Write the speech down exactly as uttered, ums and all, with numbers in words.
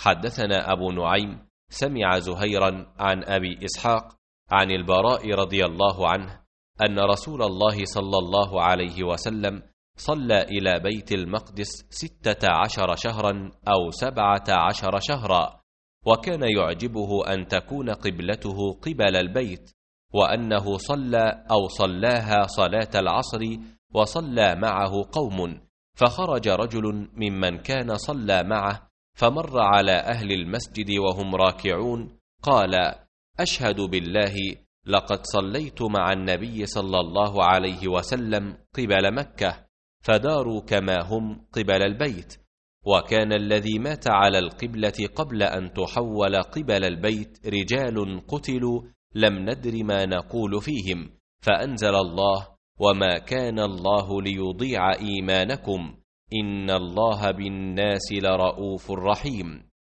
حدثنا أبو نعيم سمع زهيرا عن أبي إسحاق عن البراء رضي الله عنه أن رسول الله صلى الله عليه وسلم صلى إلى بيت المقدس ستة عشر شهرا أو سبعة عشر شهرا، وكان يعجبه أن تكون قبلته قبل البيت، وأنه صلى أو صلاها صلاة العصر وصلى معه قوم، فخرج رجل ممن كان صلى معه فمر على أهل المسجد وهم راكعون، قال: أشهد بالله لقد صليت مع النبي صلى الله عليه وسلم قبل مكة، فداروا كما هم قبل البيت، وكان الذي مات على القبلة قبل أن تحول قبل البيت رجال قتلوا لم ندر ما نقول فيهم، فأنزل الله: وما كان الله ليضيع إيمانكم إن الله بالناس لرؤوف رحيم.